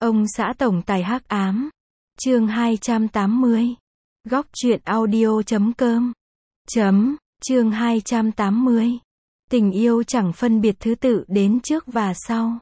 Ông xã tổng tài hắc ám. Chương 280. Góc truyện audio.com. Chương 280. Tình yêu chẳng phân biệt thứ tự đến trước và sau.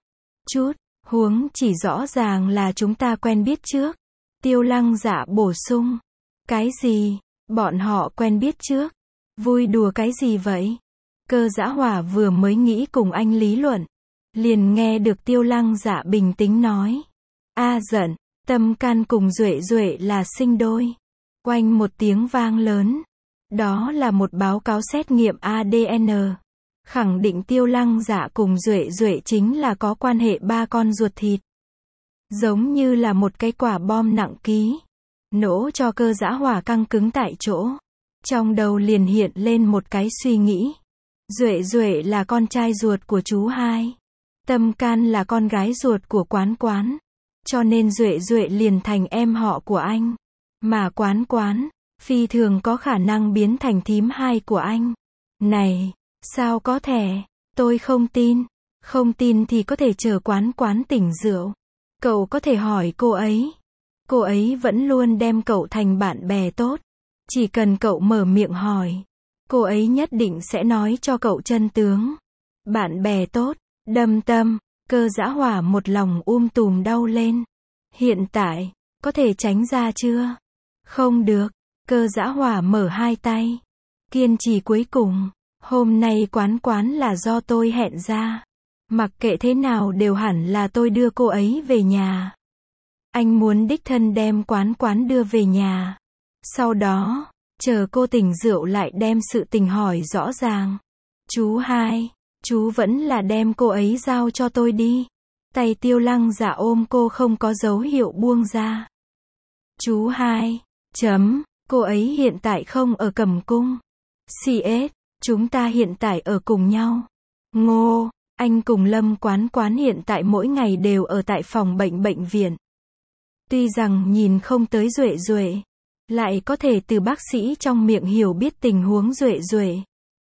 Huống chỉ rõ ràng là chúng ta quen biết trước. Tiêu Lăng Dạ bổ sung. Cái gì? Bọn họ quen biết trước? Vui đùa cái gì vậy? Cơ Dã Hỏa vừa mới nghĩ cùng anh lý luận, liền nghe được Tiêu Lăng Dạ bình tĩnh nói. Giận, Tâm Can cùng Duệ Duệ là sinh đôi. Oanh một tiếng vang lớn. Đó là một báo cáo xét nghiệm ADN. Khẳng định Tiêu Lăng Dạ cùng Duệ Duệ chính là có quan hệ ba con ruột thịt. Giống như là một cái quả bom nặng ký. Nổ cho Cơ Dã Hỏa căng cứng tại chỗ. Trong đầu liền hiện lên một cái suy nghĩ. Duệ Duệ là con trai ruột của chú hai. Tâm Can là con gái ruột của Quán Quán. Cho nên Duệ Duệ liền thành em họ của anh. Mà Quán Quán, phi thường có khả năng biến thành thím hai của anh. Này, sao có thể? Tôi không tin. Không tin thì có thể chờ Quán Quán tỉnh rượu. Cậu có thể hỏi cô ấy. Cô ấy vẫn luôn đem cậu thành bạn bè tốt. Chỉ cần cậu mở miệng hỏi, cô ấy nhất định sẽ nói cho cậu chân tướng. Bạn bè tốt, đâm tâm. Cơ Dã Hỏa một lòng tùm đau lên. Hiện tại, có thể tránh ra chưa? Không được. Cơ Dã Hỏa mở hai tay. Kiên trì cuối cùng. Hôm nay Quán Quán là do tôi hẹn ra. Mặc kệ thế nào đều hẳn là tôi đưa cô ấy về nhà. Anh muốn đích thân đem Quán Quán đưa về nhà. Sau đó, chờ cô tỉnh rượu lại đem sự tình hỏi rõ ràng. Chú hai, chú vẫn là đem cô ấy giao cho tôi đi. Tay Tiêu Lăng Dạ ôm cô không có dấu hiệu buông ra. Chú hai, cô ấy hiện tại không ở Cẩm Cung. CS, chúng ta hiện tại ở cùng nhau. Ngô, anh cùng Lâm Quán Quán hiện tại mỗi ngày đều ở tại phòng bệnh viện. Tuy rằng nhìn không tới Duệ Duệ, lại có thể từ bác sĩ trong miệng hiểu biết tình huống Duệ Duệ.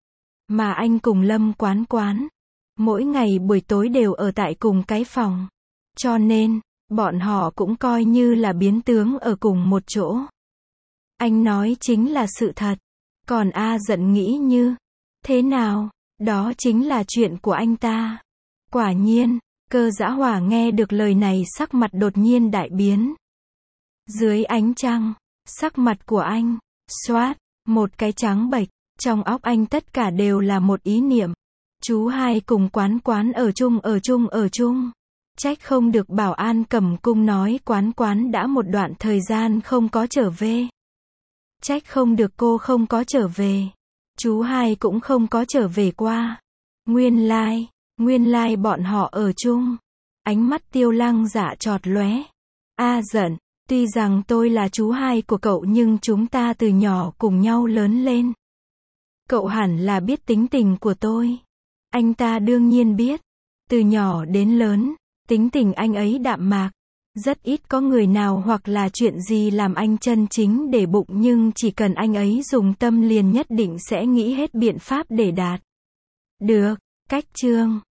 Mà anh cùng Lâm Quán Quán, mỗi ngày buổi tối đều ở tại cùng cái phòng. Cho nên, bọn họ cũng coi như là biến tướng ở cùng một chỗ. Anh nói chính là sự thật. Còn Giận nghĩ như thế nào? Đó chính là chuyện của anh ta. Quả nhiên, Cơ Dã Hỏa nghe được lời này sắc mặt đột nhiên đại biến. Dưới ánh trăng, sắc mặt của anh, xoát, một cái trắng bệch, trong óc anh tất cả đều là một ý niệm. Chú hai cùng Quán Quán ở chung. Trách không được bảo an Cẩm Cung nói Quán Quán đã một đoạn thời gian không có trở về. Trách không được cô không có trở về. Chú hai cũng không có trở về qua. Nguyên lai bọn họ ở chung. Ánh mắt Tiêu Lăng Dạ chọt lóe. Giận, tuy rằng tôi là chú hai của cậu nhưng chúng ta từ nhỏ cùng nhau lớn lên. Cậu hẳn là biết tính tình của tôi. Anh ta đương nhiên biết. Từ nhỏ đến lớn, tính tình anh ấy đạm mạc. Rất ít có người nào hoặc là chuyện gì làm anh chân chính để bụng, nhưng chỉ cần anh ấy dùng tâm liền nhất định sẽ nghĩ hết biện pháp để đạt được. Cách chương